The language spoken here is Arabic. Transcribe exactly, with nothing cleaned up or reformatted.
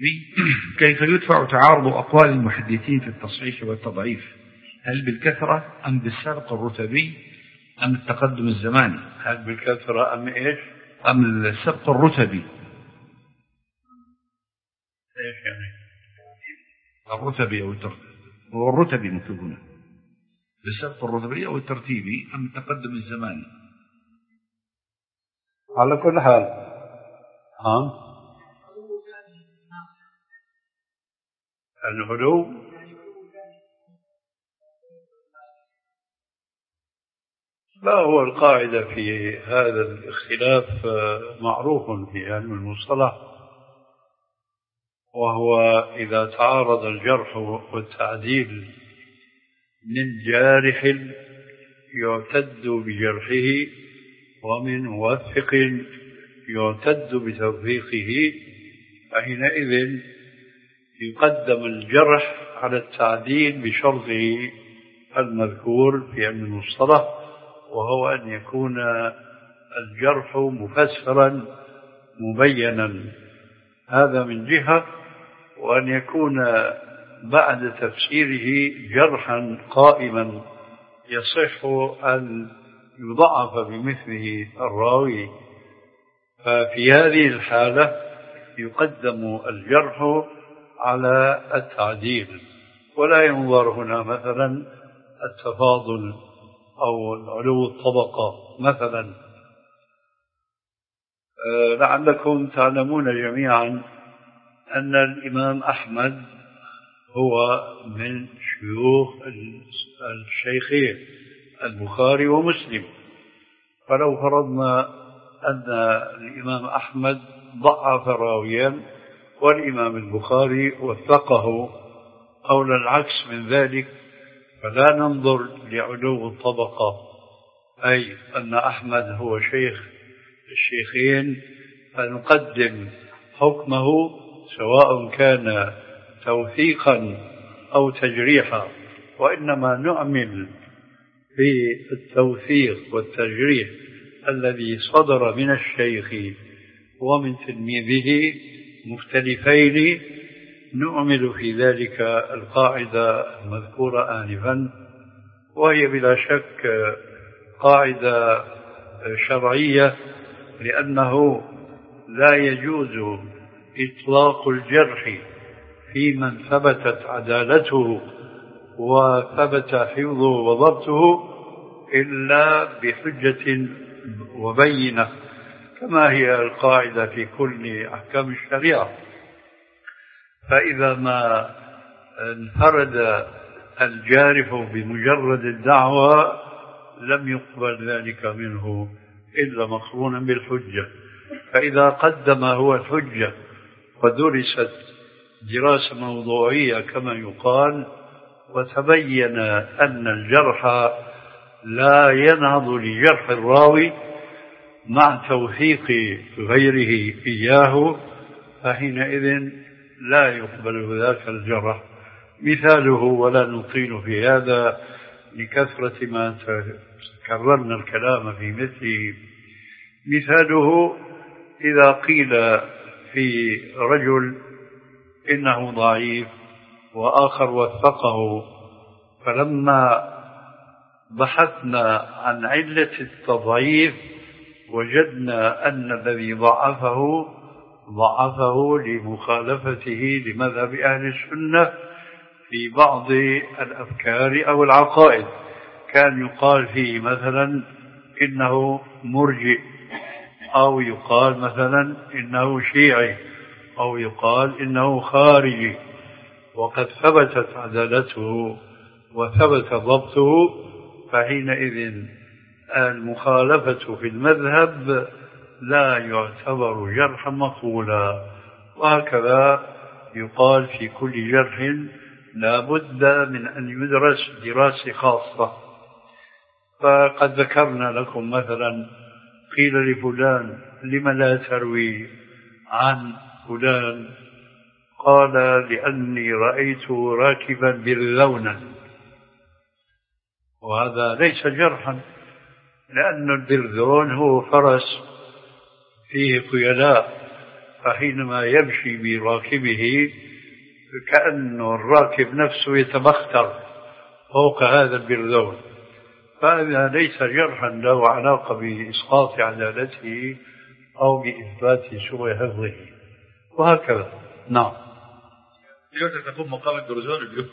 كيف يدفع تعارض أقوال المحدثين في التصحيح والتضعيف؟ هل بالكثرة أم بالسبق الرتبي أم التقدم الزماني؟ هل بالكثرة أم إيش؟ أم السبق الرتبي؟ إيش يعني؟ الرتبي أو الترتيبي، هو الرتبي مكتوب هنا، بالسبق الرتبي أو الترتيبي أم التقدم الزماني؟ على كل حال ها العلو لا، هو القاعدة في هذا الاختلاف معروف في علم المصطلح، وهو إذا تعارض الجرح والتعديل من جارح يعتد بجرحه ومن موثق يعتد بتوثيقه، فحينئذ يقدم الجرح على التعديل بشرطه المذكور في علم المصطلح، وهو أن يكون الجرح مفسرا مبينا، هذا من جهة، وأن يكون بعد تفسيره جرحا قائما يصح أن يضعف بمثله الراوي، ففي هذه الحالة يقدم الجرح على التعديل، ولا ينظر هنا مثلا التفاضل أو العلو الطبقة مثلا. لعلكم تعلمون جميعا أن الإمام أحمد هو من شيوخ الشيخين البخاري ومسلم، فلو فرضنا أن الإمام أحمد ضعف راويا والإمام البخاري وثقه أو العكس من ذلك، فلا ننظر لعلو الطبقة، أي أن أحمد هو شيخ الشيخين فنقدم حكمه سواء كان توثيقا أو تجريحا، وإنما نعمل في التوثيق والتجريح الذي صدر من الشيخ ومن تلميذه مختلفين، نعمل في ذلك القاعدة المذكورة آنفا، وهي بلا شك قاعدة شرعية، لأنه لا يجوز إطلاق الجرح في من ثبتت عدالته وثبت حفظه وضبطه إلا بحجة وبينة، كما هي القاعدة في كل أحكام الشريعة. فإذا ما انفرد الجارح بمجرد الدعوة لم يقبل ذلك منه إلا مقرونا بالحجة، فإذا قدم هو الحجة ودرست دراسة موضوعية كما يقال، وتبين أن الجرح لا ينهض لجرح الراوي مع توثيق غيره إياه، فحينئذ لا يقبل ذاك الجرح. مثاله، ولا نطيل في هذا لكثرة ما كررنا الكلام في مثله، مثاله إذا قيل في رجل إنه ضعيف وآخر وثقه، فلما بحثنا عن علة التضعيف وجدنا أن الذي ضعفه ضعفه لمخالفته لمذهب أهل السنة في بعض الأفكار أو العقائد، كان يقال فيه مثلا إنه مرجئ، أو يقال مثلا إنه شيعي، أو يقال إنه خارجي، وقد ثبتت عدالته وثبت ضبطه، فحينئذ المخالفة في المذهب لا يعتبر جرحا مقبولا. وهكذا يقال في كل جرح لا بد من أن يدرس دراسة خاصة. فقد ذكرنا لكم مثلا قيل لفلان لم لا تروي عن فلان، قال لأني رأيته راكبا برذونا، وهذا ليس جرحا، لأن البرذون هو فرس فيه خيلاء، فحينما يمشي براكبه كأنه الراكب نفسه يتبختر فوق هذا البردون، فهذا ليس جرحا له علاقة بإسقاط عدالته أو بإثبات سوء حفظه، وهكذا. نعم. اليوم تقوم مقام الدرزون اليوم.